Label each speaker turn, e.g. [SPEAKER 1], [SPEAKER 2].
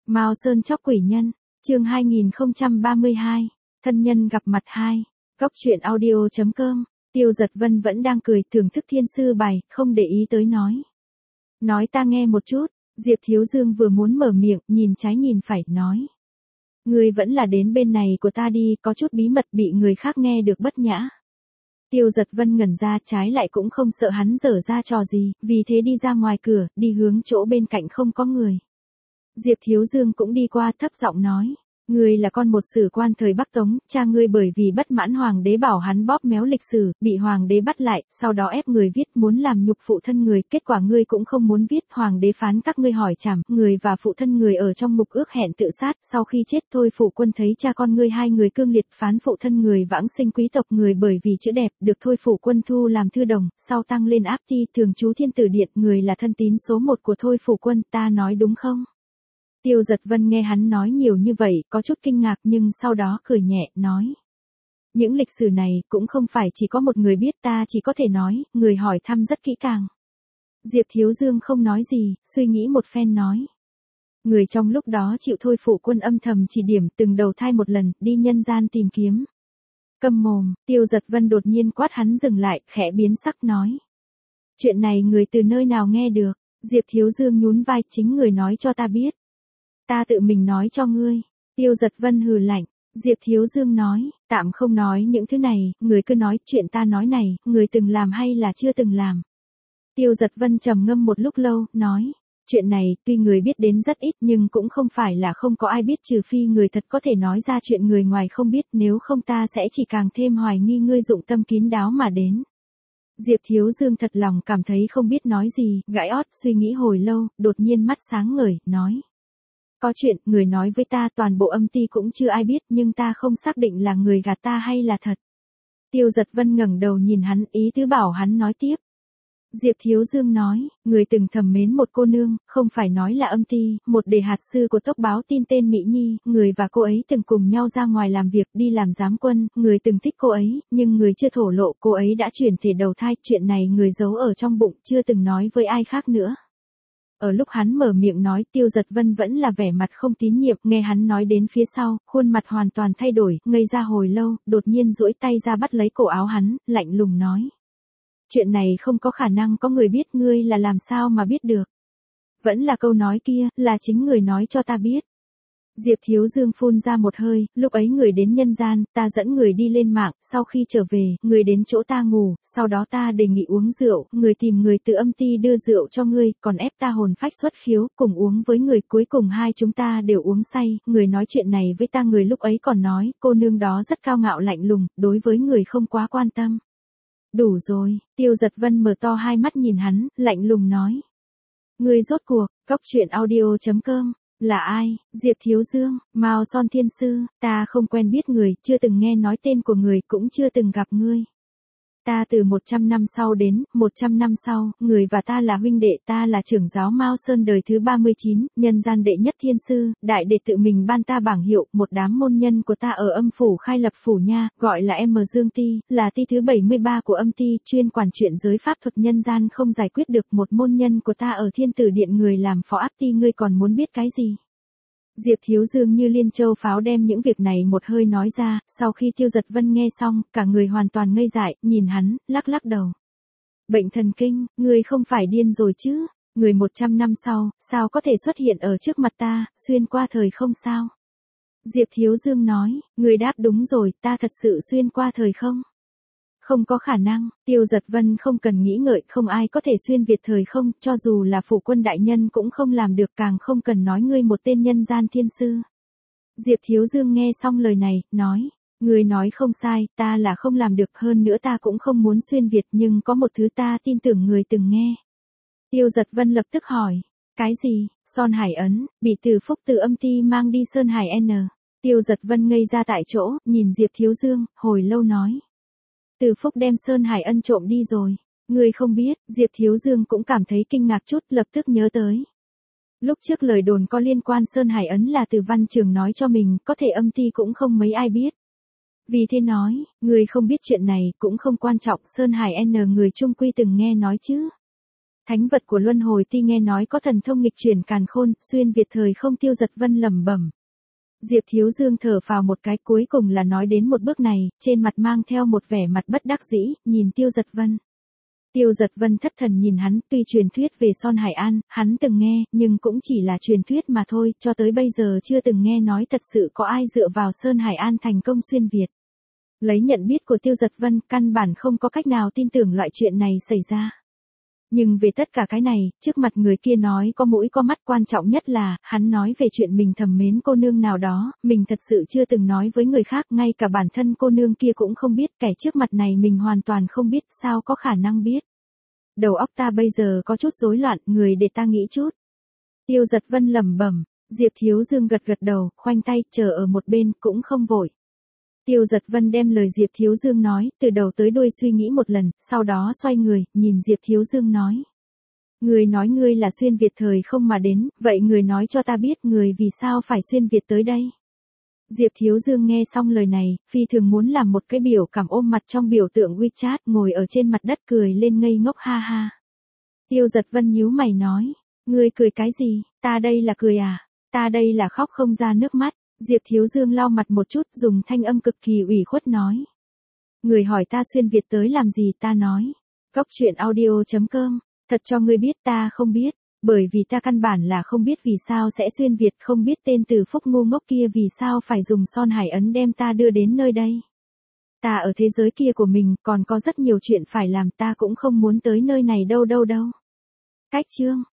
[SPEAKER 1] Mao Sơn chóc quỷ nhân, chương 2032, thân nhân gặp mặt 2, góc truyện audio.com, Tiêu Giật Vân vẫn đang cười thưởng thức thiên sư bài, không để ý tới nói. Nói ta nghe một chút, Diệp Thiếu Dương vừa muốn mở miệng, nhìn trái nhìn phải, nói. Ngươi vẫn là đến bên này của ta đi, có chút bí mật bị người khác nghe được bất nhã. Tiêu Giật Vân ngẩn ra, trái lại cũng không sợ hắn dở ra trò gì, vì thế đi ra ngoài cửa, đi hướng chỗ bên cạnh không có người. Diệp Thiếu Dương cũng đi qua, thấp giọng nói, ngươi là con một sử quan thời Bắc Tống, cha ngươi bởi vì bất mãn hoàng đế bảo hắn bóp méo lịch sử, bị hoàng đế bắt lại, sau đó ép người viết muốn làm nhục phụ thân người, kết quả ngươi cũng không muốn viết, hoàng đế phán các ngươi hỏi trảm, người và phụ thân người ở trong mục ước hẹn tự sát, sau khi chết Thôi Phủ Quân thấy cha con ngươi hai người cương liệt, phán phụ thân người vãng sinh quý tộc người bởi vì chữ đẹp, được Thôi Phủ Quân thu làm thư đồng, sau tăng lên áp ti, thường trú Thiên Tử Điện, người là thân tín số 1 của Thôi Phủ Quân, ta nói đúng không? Tiêu Giật Vân nghe hắn nói nhiều như vậy, có chút kinh ngạc nhưng sau đó cười nhẹ, nói. Những lịch sử này cũng không phải chỉ có một người biết, ta chỉ có thể nói, người hỏi thăm rất kỹ càng. Diệp Thiếu Dương không nói gì, suy nghĩ một phen nói. Người trong lúc đó chịu Thôi Phủ Quân âm thầm chỉ điểm từng đầu thai một lần, đi nhân gian tìm kiếm. Câm mồm, Tiêu Giật Vân đột nhiên quát hắn dừng lại, khẽ biến sắc nói. Chuyện này người từ nơi nào nghe được? Diệp Thiếu Dương nhún vai, chính người nói cho ta biết. Ta tự mình nói cho ngươi. Tiêu Giật Vân hừ lạnh. Diệp Thiếu Dương nói, tạm không nói những thứ này, người cứ nói chuyện ta nói này, người từng làm hay là chưa từng làm. Tiêu Giật Vân trầm ngâm một lúc lâu, nói, chuyện này tuy người biết đến rất ít nhưng cũng không phải là không có ai biết, trừ phi người thật có thể nói ra chuyện người ngoài không biết, nếu không ta sẽ chỉ càng thêm hoài nghi ngươi dụng tâm kín đáo mà đến. Diệp Thiếu Dương thật lòng cảm thấy không biết nói gì, gãi ót suy nghĩ hồi lâu, đột nhiên mắt sáng ngời, nói. Có chuyện, người nói với ta toàn bộ âm ty cũng chưa ai biết nhưng ta không xác định là người gạt ta hay là thật. Tiêu Giật Vân ngẩng đầu nhìn hắn, ý tứ bảo hắn nói tiếp. Diệp Thiếu Dương nói, người từng thầm mến một cô nương, không phải nói là âm ty, một đề hạt sư của tốc báo tin tên Mỹ Nhi, người và cô ấy từng cùng nhau ra ngoài làm việc, đi làm giám quân, người từng thích cô ấy, nhưng người chưa thổ lộ, cô ấy đã chuyển thể đầu thai, chuyện này người giấu ở trong bụng, chưa từng nói với ai khác nữa. Ở lúc hắn mở miệng nói, Tiêu Giật Vân vẫn là vẻ mặt không tín nhiệm, nghe hắn nói đến phía sau, khuôn mặt hoàn toàn thay đổi, ngây ra hồi lâu, đột nhiên duỗi tay ra bắt lấy cổ áo hắn, lạnh lùng nói. Chuyện này không có khả năng có người biết, ngươi là làm sao mà biết được. Vẫn là câu nói kia, là chính người nói cho ta biết. Diệp Thiếu Dương phun ra một hơi, lúc ấy người đến nhân gian, ta dẫn người đi lên mạng, sau khi trở về, người đến chỗ ta ngủ, sau đó ta đề nghị uống rượu, người tìm người từ âm ty đưa rượu cho ngươi, còn ép ta hồn phách xuất khiếu, cùng uống với người, cuối cùng hai chúng ta đều uống say, người nói chuyện này với ta, người lúc ấy còn nói, cô nương đó rất cao ngạo lạnh lùng, đối với người không quá quan tâm. Đủ rồi, Tiêu Giật Vân mở to hai mắt nhìn hắn, lạnh lùng nói. Ngươi rốt cuộc, góc truyện audio.com. Là ai? Diệp Thiếu Dương, Mao Son Thiên Sư, ta không quen biết người, chưa từng nghe nói tên của người, cũng chưa từng gặp ngươi. Ta từ 100 năm sau đến, 100 năm sau, người và ta là huynh đệ, ta là trưởng giáo Mao Sơn đời thứ 39, nhân gian đệ nhất thiên sư, đại đệ tự mình ban ta bảng hiệu, một đám môn nhân của ta ở âm phủ khai lập phủ nha, gọi là M Dương Ti, là ti thứ 73 của âm ti, chuyên quản chuyện giới pháp thuật nhân gian không giải quyết được, một môn nhân của ta ở Thiên Tử Điện người làm phó áp ti, ngươi còn muốn biết cái gì? Diệp Thiếu Dương như liên châu pháo đem những việc này một hơi nói ra, sau khi Tiêu Giật Vân nghe xong, cả người hoàn toàn ngây dại, nhìn hắn, lắc lắc đầu. Bệnh thần kinh, ngươi không phải điên rồi chứ, người 100 năm sau, sao có thể xuất hiện ở trước mặt ta, xuyên qua thời không sao? Diệp Thiếu Dương nói, ngươi đáp đúng rồi, ta thật sự xuyên qua thời không? Không có khả năng, Tiêu Giật Vân không cần nghĩ ngợi, không ai có thể xuyên việt thời không, cho dù là Phủ Quân đại nhân cũng không làm được, càng không cần nói ngươi một tên nhân gian thiên sư. Diệp Thiếu Dương nghe xong lời này, nói, ngươi nói không sai, ta là không làm được, hơn nữa ta cũng không muốn xuyên việt, nhưng có một thứ ta tin tưởng người từng nghe. Tiêu Giật Vân lập tức hỏi, cái gì? Son Hải Ấn, bị Từ Phúc từ âm ty mang đi Sơn Hải N. Tiêu Giật Vân ngây ra tại chỗ, nhìn Diệp Thiếu Dương, hồi lâu nói. Từ Phúc đem Sơn Hải Ân trộm đi rồi. Ngươi không biết, Diệp Thiếu Dương cũng cảm thấy kinh ngạc chút, lập tức nhớ tới. Lúc trước lời đồn có liên quan Sơn Hải Ấn là Từ Văn Trường nói cho mình, có thể âm ty cũng không mấy ai biết. Vì thế nói, ngươi không biết chuyện này, cũng không quan trọng, Sơn Hải N người trung quy từng nghe nói chứ. Thánh vật của luân hồi ti nghe nói có thần thông nghịch chuyển càn khôn, xuyên Việt thời không. Tiêu Giật Vân lẩm bẩm. Diệp Thiếu Dương thở phào một cái, cuối cùng là nói đến một bước này, trên mặt mang theo một vẻ mặt bất đắc dĩ, nhìn Tiêu Giật Vân. Tiêu Giật Vân thất thần nhìn hắn, tuy truyền thuyết về Son Hải An, hắn từng nghe, nhưng cũng chỉ là truyền thuyết mà thôi, cho tới bây giờ chưa từng nghe nói thật sự có ai dựa vào Sơn Hải An thành công xuyên Việt. Lấy nhận biết của Tiêu Giật Vân, căn bản không có cách nào tin tưởng loại chuyện này xảy ra. Nhưng về tất cả cái này, trước mặt người kia nói có mũi có mắt, quan trọng nhất là, hắn nói về chuyện mình thầm mến cô nương nào đó, mình thật sự chưa từng nói với người khác, ngay cả bản thân cô nương kia cũng không biết, kẻ trước mặt này mình hoàn toàn không biết, sao có khả năng biết. Đầu óc ta bây giờ có chút rối loạn, người để ta nghĩ chút. Tiêu Giật Vân lẩm bẩm. Diệp Thiếu Dương gật gật đầu, khoanh tay, chờ ở một bên, cũng không vội. Tiêu Giật Vân đem lời Diệp Thiếu Dương nói, từ đầu tới đuôi suy nghĩ một lần, sau đó xoay người, nhìn Diệp Thiếu Dương nói. Người nói ngươi là xuyên Việt thời không mà đến, vậy người nói cho ta biết người vì sao phải xuyên Việt tới đây. Diệp Thiếu Dương nghe xong lời này, phi thường muốn làm một cái biểu cảm ôm mặt trong biểu tượng WeChat, ngồi ở trên mặt đất cười lên ngây ngốc ha ha. Tiêu Giật Vân nhíu mày nói, ngươi cười cái gì, ta đây là cười à, ta đây là khóc không ra nước mắt. Diệp Thiếu Dương lau mặt một chút, dùng thanh âm cực kỳ ủy khuất nói. Người hỏi ta xuyên Việt tới làm gì, ta nói. Góc chuyện audio.com, thật cho ngươi biết ta không biết, bởi vì ta căn bản là không biết vì sao sẽ xuyên Việt, không biết tên Từ Phúc ngu ngốc kia vì sao phải dùng Son Hải Ấn đem ta đưa đến nơi đây. Ta ở thế giới kia của mình, còn có rất nhiều chuyện phải làm, ta cũng không muốn tới nơi này đâu. Cách chương.